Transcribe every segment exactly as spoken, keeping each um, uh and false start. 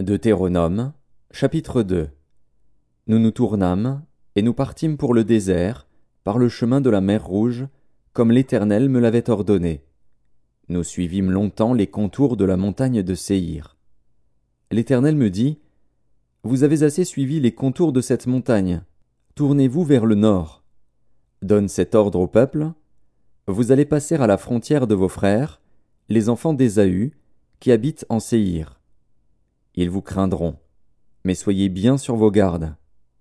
Deutéronome, chapitre deux. Nous nous tournâmes, et nous partîmes pour le désert, par le chemin de la mer Rouge, comme l'Éternel me l'avait ordonné. Nous suivîmes longtemps les contours de la montagne de Séhir. L'Éternel me dit, « Vous avez assez suivi les contours de cette montagne, tournez-vous vers le nord. Donne cet ordre au peuple, vous allez passer à la frontière de vos frères, les enfants d'Ésaü, qui habitent en Séhir. Ils vous craindront, mais soyez bien sur vos gardes.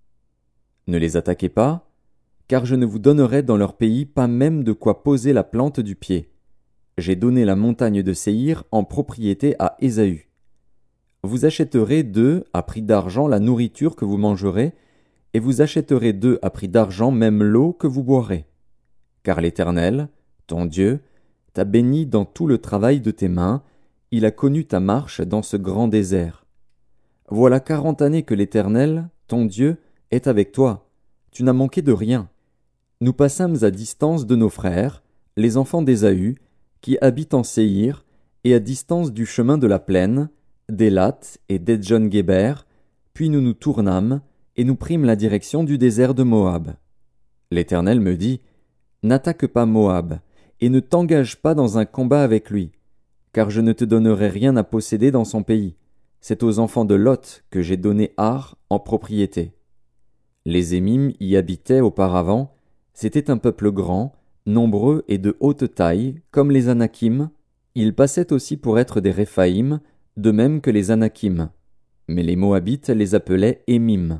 Ne les attaquez pas, car je ne vous donnerai dans leur pays pas même de quoi poser la plante du pied. J'ai donné la montagne de Séhir en propriété à Ésaü. Vous achèterez d'eux à prix d'argent la nourriture que vous mangerez, et vous achèterez d'eux à prix d'argent même l'eau que vous boirez. Car l'Éternel, ton Dieu, t'a béni dans tout le travail de tes mains, il a connu ta marche dans ce grand désert. Voilà quarante années que l'Éternel, ton Dieu, est avec toi. Tu n'as manqué de rien. Nous passâmes à distance de nos frères, les enfants d'Ésaü, qui habitent en Séhir, et à distance du chemin de la plaine, d'Élat et d'Edjon-Guéber, puis nous nous tournâmes, et nous prîmes la direction du désert de Moab. L'Éternel me dit, « N'attaque pas Moab, et ne t'engage pas dans un combat avec lui, car je ne te donnerai rien à posséder dans son pays. C'est aux enfants de Lot que j'ai donné Ar en propriété. » Les Émim y habitaient auparavant, c'était un peuple grand, nombreux et de haute taille, comme les Anakim. Ils passaient aussi pour être des Réphaïm, de même que les Anakim. Mais les Moabites les appelaient Émim.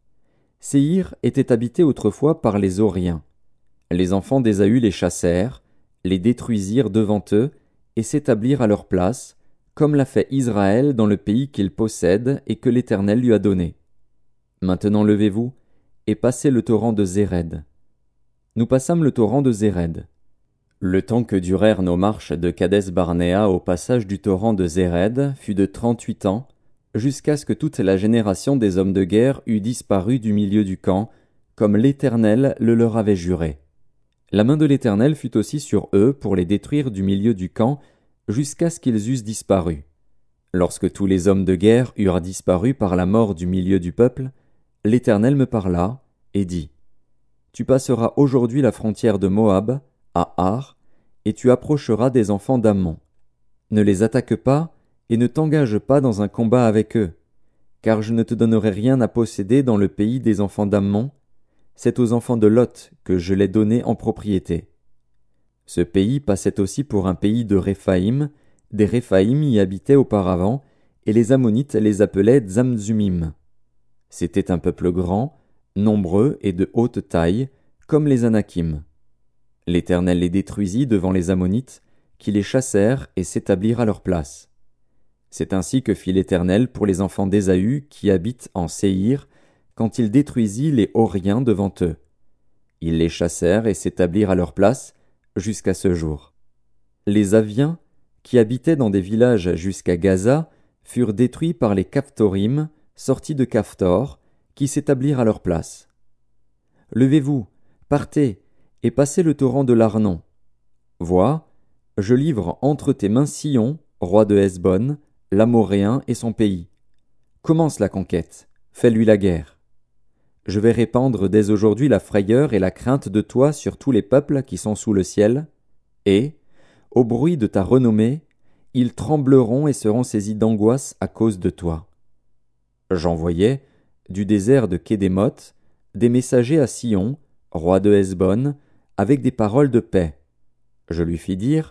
Séhir était habité autrefois par les Horiens. Les enfants d'Ésaü les chassèrent, les détruisirent devant eux, et s'établirent à leur place, comme l'a fait Israël dans le pays qu'il possède et que l'Éternel lui a donné. Maintenant levez-vous, et passez le torrent de Zéred. Nous passâmes le torrent de Zéred. Le temps que durèrent nos marches de Kadès-Barnéa au passage du torrent de Zéred fut de trente-huit ans, jusqu'à ce que toute la génération des hommes de guerre eût disparu du milieu du camp, comme l'Éternel le leur avait juré. La main de l'Éternel fut aussi sur eux pour les détruire du milieu du camp, jusqu'à ce qu'ils eussent disparu. Lorsque tous les hommes de guerre eurent disparu par la mort du milieu du peuple, l'Éternel me parla et dit, « Tu passeras aujourd'hui la frontière de Moab, à Ar, et tu approcheras des enfants d'Ammon. Ne les attaque pas et ne t'engage pas dans un combat avec eux, car je ne te donnerai rien à posséder dans le pays des enfants d'Ammon, c'est aux enfants de Lot que je l'ai donné en propriété. » Ce pays passait aussi pour un pays de Réphaïm, des Réphaïm y habitaient auparavant, et les Ammonites les appelaient Zamzumim. C'était un peuple grand, nombreux et de haute taille, comme les Anakim. L'Éternel les détruisit devant les Ammonites, qui les chassèrent et s'établirent à leur place. C'est ainsi que fit l'Éternel pour les enfants d'Ésaü qui habitent en Séhir, quand il détruisit les Horiens devant eux. Ils les chassèrent et s'établirent à leur place, jusqu'à ce jour. Les Aviens, qui habitaient dans des villages jusqu'à Gaza, furent détruits par les Caphtorim, sortis de Caphtor, qui s'établirent à leur place. Levez-vous, partez, et passez le torrent de l'Arnon. Vois, je livre entre tes mains Sihon, roi de Hesbon, l'Amoréen et son pays. Commence la conquête, fais-lui la guerre. Je vais répandre dès aujourd'hui la frayeur et la crainte de toi sur tous les peuples qui sont sous le ciel, et, au bruit de ta renommée, ils trembleront et seront saisis d'angoisse à cause de toi. J'envoyai, du désert de Kédémoth, des messagers à Sihon, roi de Hesbon, avec des paroles de paix. Je lui fis dire,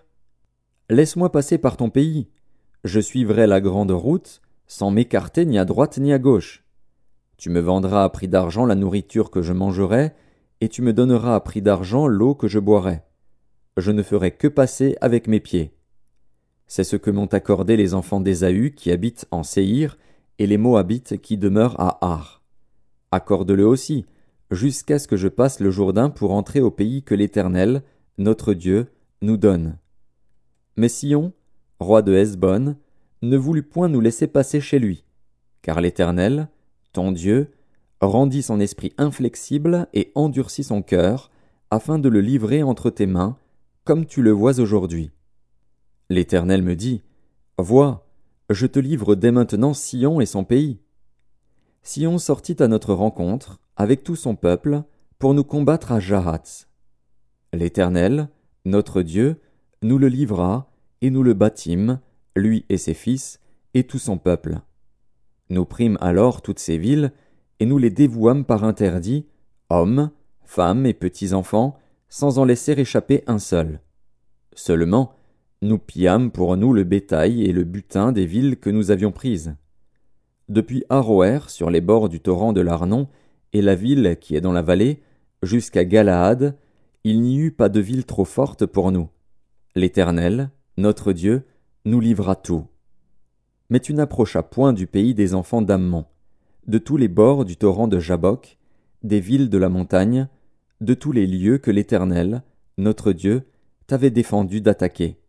« Laisse-moi passer par ton pays, je suivrai la grande route, sans m'écarter ni à droite ni à gauche. Tu me vendras à prix d'argent la nourriture que je mangerai, et tu me donneras à prix d'argent l'eau que je boirai. Je ne ferai que passer avec mes pieds. » C'est ce que m'ont accordé les enfants d'Ésaü qui habitent en Séhir, et les Moabites qui demeurent à Ar. Accorde-le aussi, jusqu'à ce que je passe le Jourdain pour entrer au pays que l'Éternel, notre Dieu, nous donne. Mais Sihon, roi de Hesbon, ne voulut point nous laisser passer chez lui, car l'Éternel, ton Dieu, rendit son esprit inflexible et endurcit son cœur, afin de le livrer entre tes mains, comme tu le vois aujourd'hui. L'Éternel me dit, « Vois, je te livre dès maintenant Sion et son pays. Sion sortit à notre rencontre, avec tout son peuple, pour nous combattre à Jahath. L'Éternel, notre Dieu, nous le livra, et nous le bâtîmes, lui et ses fils, et tout son peuple. Nous prîmes alors toutes ces villes, et nous les dévouâmes par interdit, hommes, femmes et petits-enfants, sans en laisser échapper un seul. Seulement, nous pillâmes pour nous le bétail et le butin des villes que nous avions prises. Depuis Aroër, sur les bords du torrent de l'Arnon, et la ville qui est dans la vallée, jusqu'à Galaad, il n'y eut pas de ville trop forte pour nous. L'Éternel, notre Dieu, nous livra tout. Mais tu n'approchas point du pays des enfants d'Ammon, de tous les bords du torrent de Jabbok, des villes de la montagne, de tous les lieux que l'Éternel, notre Dieu, t'avait défendu d'attaquer.